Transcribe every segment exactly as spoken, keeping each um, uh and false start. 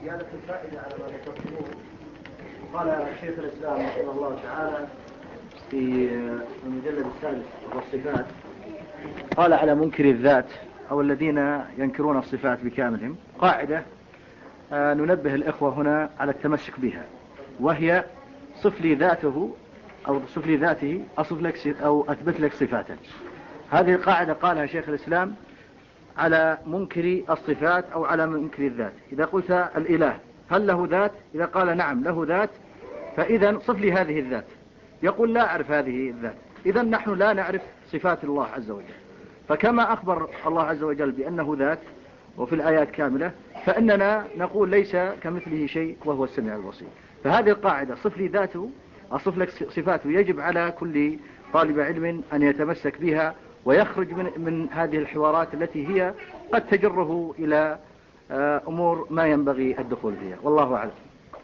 زيادة الفائدة على ما ذكرتموه. قال شيخ الإسلام رحمه الله تعالى في المجلد الثالث والصفات، قال على منكر الذات أو الذين ينكرون الصفات بكاملهم قاعدة آه ننبه الإخوة هنا على التمسك بها، وهي صف لي ذاته أو صف لي ذاته أصف لك أو أثبت لك صفاته. هذه القاعدة قالها شيخ الإسلام على منكر الصفات أو على منكر الذات. إذا قلت الإله هل له ذات؟ إذا قال نعم له ذات فإذا صف لي هذه الذات. يقول لا أعرف هذه الذات، إذا نحن لا نعرف صفات الله عز وجل. فكما أخبر الله عز وجل بأنه ذات وفي الآيات كاملة، فإننا نقول ليس كمثله شيء وهو السميع البصير. فهذه القاعدة صف لي ذاته أصف لك صفاته يجب على كل طالب علم أن يتمسك بها ويخرج من, من هذه الحوارات التي هي قد تجره إلى أمور ما ينبغي الدخول فيها، والله أعلم.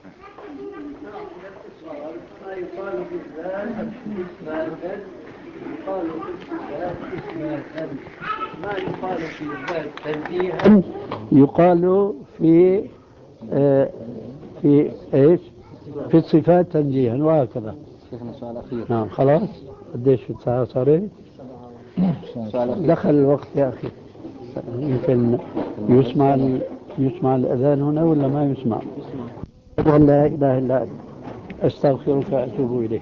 ما يقال في الذات اسم يقال في الذات اسم ما يقال في الذات تنزيها يقال في آه في ايش؟ في الصفات تنزيها وهكذا. شيخنا سؤال أخير. نعم خلاص. قديش الساعة صارت؟ دخل الوقت يا أخي. يمكن يسمع يسمع الأذان هنا ولا ما يسمع؟ لا إله إلا أنت أستغفرك وأتوب إليك.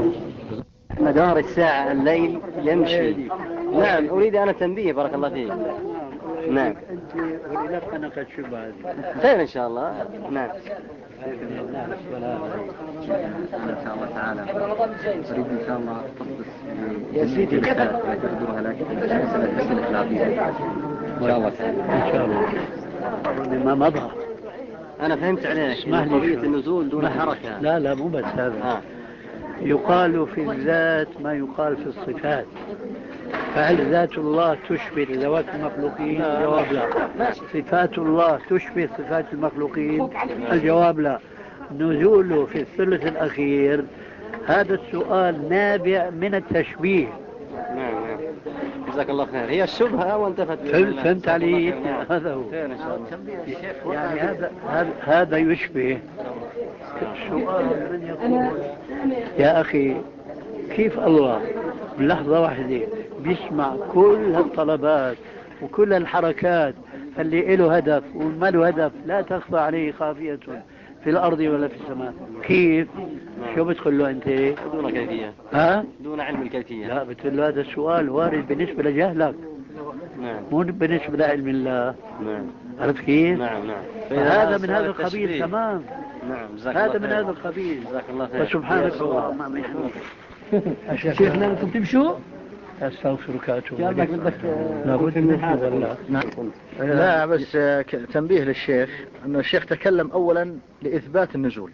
مدار الساعة الليل يمشي. نعم أريد أنا تنبيه بارك الله فيك. نعم أنت ولدت أنا قد شبه خير إن شاء الله. نعم بإذن الله السلام إن شاء الله تعالى. أريد إن شاء الله تخصص يا سيدي تقدرها لكن مسألة أسئلة العقيدة إن شاء الله إن شاء الله. ما مضى أنا فهمت عليك قضية النزول دون حركة. لا لا مو بس هذا. آه. يقال في الذات ما يقال في الصفات. فهل ذات الله تشبه ذوات المخلوقين؟ الجواب لا. صفات الله تشبه صفات المخلوقين؟ الجواب لا. نزوله في الثلث الأخير هذا السؤال نابع من التشبيه. نعم نعم جزاك الله خير. هي الشبهة وانتفت. فهمت علي؟ هذا هو. يعني هذا هذا يشبه السؤال من يقول يا أخي كيف الله بلحظة واحدة بيسمع كل هالطلبات وكل الحركات اللي له هدف وما له هدف لا تخفى عليه خافية في الأرض ولا في السماء؟ كيف؟ شو بتقول له أنت؟ دون كيفية. ها؟ دون علم الكيفية. لا بتقول له هذا السؤال وارد بالنسبة لجهلك. نعم. مو بالنسبة لعلم الله. نعم. عرفت كيف؟ نعم نعم. هذا من هذا القبيل تمام. نعم هذا من هذا القبيل. جزاك الله خير. وسبحانك اللهم وبحمدك. شيخنا أنتم تمشوا؟ أستغفرك وأتوب إليك. لابد من هذا. نعم. لا بس تنبيه للشيخ أن الشيخ تكلم أولا لإثبات النزول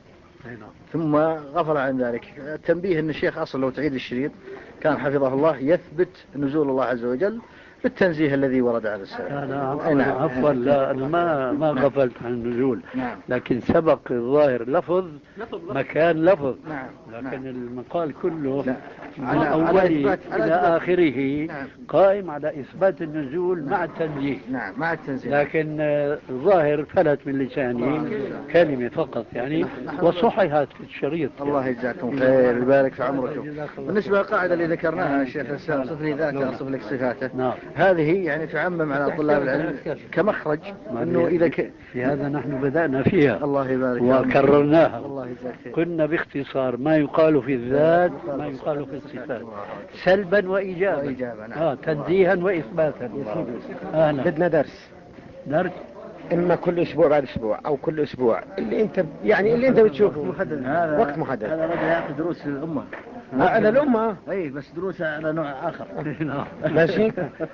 ثم غفل عن ذلك. التنبيه أن الشيخ أصلا لو تعيد الشريط كان حفظه الله يثبت نزول الله عز وجل بالتنزيه الذي ورد على السلف. أنا عفوا لا أنا ما ما غفلت عن النزول. نعم. لكن سبق الظاهر لفظ مكان لفظ. نعم. لكن المقال كله من على أوله على إلى آخره نعم. قائم على إثبات النزول مع التنزيه. نعم مع التنزيه. لكن الظاهر فلت من لساني كلمة فقط يعني وصححت في الشريط. الله يجزاكم خير ويبارك في عمركم. بالنسبة للقاعدة اللي ذكرناها الشيخ الإسلام صف لي ذاته أصف لك صفاته. نعم. هذه يعني تعمم على طلاب العلم كمخرج انه اذا ك... في هذا نحن بدأنا فيها. الله يبارك وكررناها. الله يجزاك خير. قلنا باختصار ما يقال في الذات ما يقال في الصفات سلبا وإيجابا. وإيجابا نعم. آه تنزيها وإثباتا. أهلا. بدنا درس درس إما كل أسبوع بعد أسبوع أو كل أسبوع اللي أنت يعني اللي أنت بتشوفه محدد. وقت محدد. هذا رجل يأخذ دروس للأمة. على الأمة. أي بس دروس على نوع آخر. ماشي.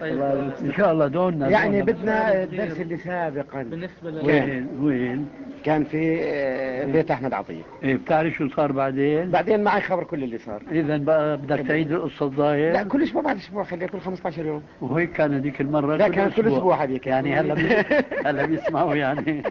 إن شاء الله دوننا. يعني بدنا الدرس اللي سابقا. بالنسبة وين وين كان في بيت أحمد عطية. إيه بتعرف شو صار بعدين؟ بعدين معي خبر كل اللي صار. إذا بقى بدك تعيد القصة الظاهر؟ لا كل أسبوع بعد أسبوع خليها كل خمسة عشر يوم. وهيك كان هذيك المرة. لا كان كل أسبوع هذيك. يعني هلا هلا بيسمعوا يعني.